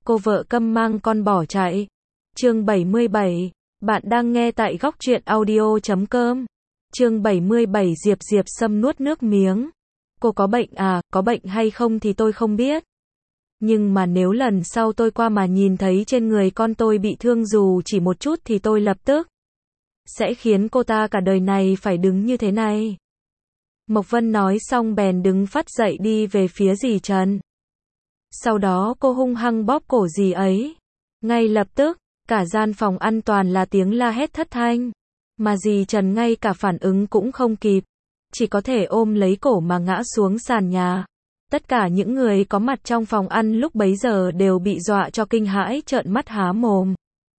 Cô vợ câm mang con bỏ chạy. Chương 77. Bạn đang nghe tại góc truyện audio.com. Chương 77. Diệp Sâm nuốt nước miếng. Cô có bệnh à, có bệnh hay không thì tôi không biết. Nhưng mà nếu lần sau tôi qua mà nhìn thấy trên người con tôi bị thương dù chỉ một chút thì tôi lập tức sẽ khiến cô ta cả đời này phải đứng như thế này. Mộc Vân nói xong bèn đứng phắt dậy đi về phía dì Trần. Sau đó cô hung hăng bóp cổ dì ấy. Ngay lập tức, cả gian phòng ăn toàn là tiếng la hét thất thanh. Mà dì Trần ngay cả phản ứng cũng không kịp. Chỉ có thể ôm lấy cổ mà ngã xuống sàn nhà. Tất cả những người có mặt trong phòng ăn lúc bấy giờ đều bị dọa cho kinh hãi trợn mắt há mồm.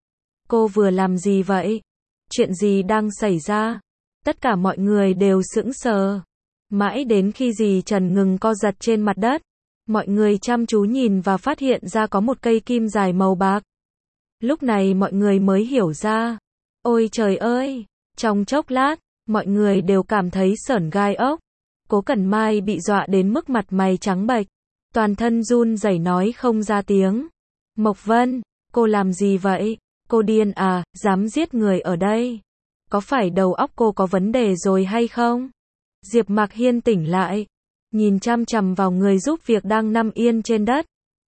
Cô vừa làm gì vậy? Chuyện gì đang xảy ra? Tất cả mọi người đều sững sờ. Mãi đến khi dì Trần ngừng co giật trên mặt đất, mọi người chăm chú nhìn và phát hiện ra có một cây kim dài màu bạc. Lúc này mọi người mới hiểu ra. Ôi trời ơi! Trong chốc lát, mọi người đều cảm thấy sởn gai ốc. Cố Cẩn Mai bị dọa đến mức mặt mày trắng bệch, toàn thân run rẩy nói không ra tiếng. Mộc Vân, cô làm gì vậy? Cô điên à, dám giết người ở đây? Có phải đầu óc cô có vấn đề rồi hay không? Diệp Mạc Hiên tỉnh lại, nhìn chằm chằm vào người giúp việc đang nằm yên trên đất.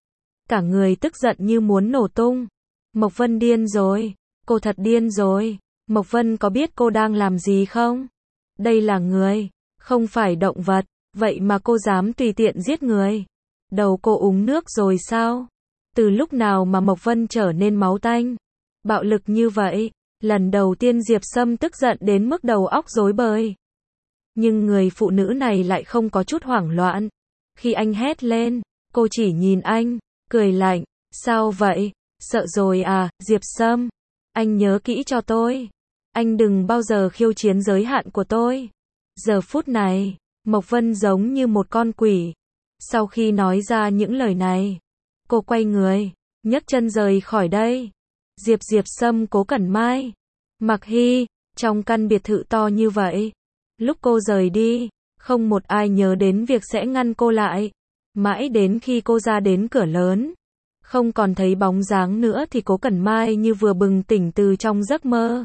Cả người tức giận như muốn nổ tung. Mộc Vân điên rồi, cô thật điên rồi. Mộc Vân có biết cô đang làm gì không? Đây là người, không phải động vật, vậy mà cô dám tùy tiện giết người. Đầu cô uống nước rồi sao? Từ lúc nào mà Mộc Vân trở nên máu tanh, bạo lực như vậy? Lần đầu tiên Diệp Sâm tức giận đến mức đầu óc rối bời. Nhưng người phụ nữ này lại không có chút hoảng loạn. Khi anh hét lên, cô chỉ nhìn anh, cười lạnh. Sao vậy? Sợ rồi à, Diệp Sâm? Anh nhớ kỹ cho tôi. Anh đừng bao giờ khiêu chiến giới hạn của tôi. Giờ phút này, Mộc Vân giống như một con quỷ. Sau khi nói ra những lời này, cô quay người, nhấc chân rời khỏi đây. Diệp Sâm, Cố Cẩn Mai, Mạc Hy, trong căn biệt thự to như vậy. Lúc cô rời đi, không một ai nhớ đến việc sẽ ngăn cô lại. Mãi đến khi cô ra đến cửa lớn, không còn thấy bóng dáng nữa thì Cố Cẩn Mai như vừa bừng tỉnh từ trong giấc mơ.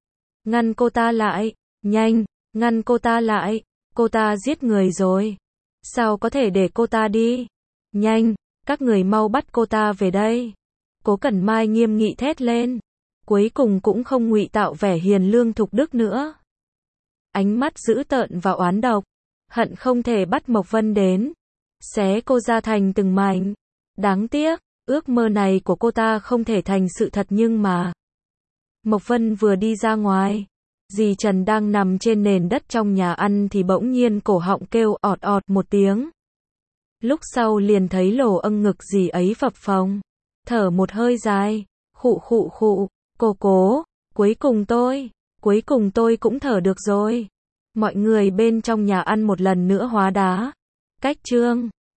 Ngăn cô ta lại, nhanh, ngăn cô ta lại, cô ta giết người rồi. Sao có thể để cô ta đi? Nhanh, các người mau bắt cô ta về đây. Cố Cẩn Mai nghiêm nghị thét lên. Cuối cùng cũng không ngụy tạo vẻ hiền lương thục đức nữa. Ánh mắt dữ tợn và oán độc, hận không thể bắt Mộc Vân đến, xé cô ra thành từng mảnh. Đáng tiếc, ước mơ này của cô ta không thể thành sự thật nhưng mà. Mộc Vân vừa đi ra ngoài, dì Trần đang nằm trên nền đất trong nhà ăn thì bỗng nhiên cổ họng kêu ọt ọt một tiếng. Lúc sau liền thấy lỗ âng ngực dì ấy phập phồng, thở một hơi dài, khụ, cô, cuối cùng tôi cũng thở được rồi. Mọi người bên trong nhà ăn một lần nữa hóa đá. Cách chương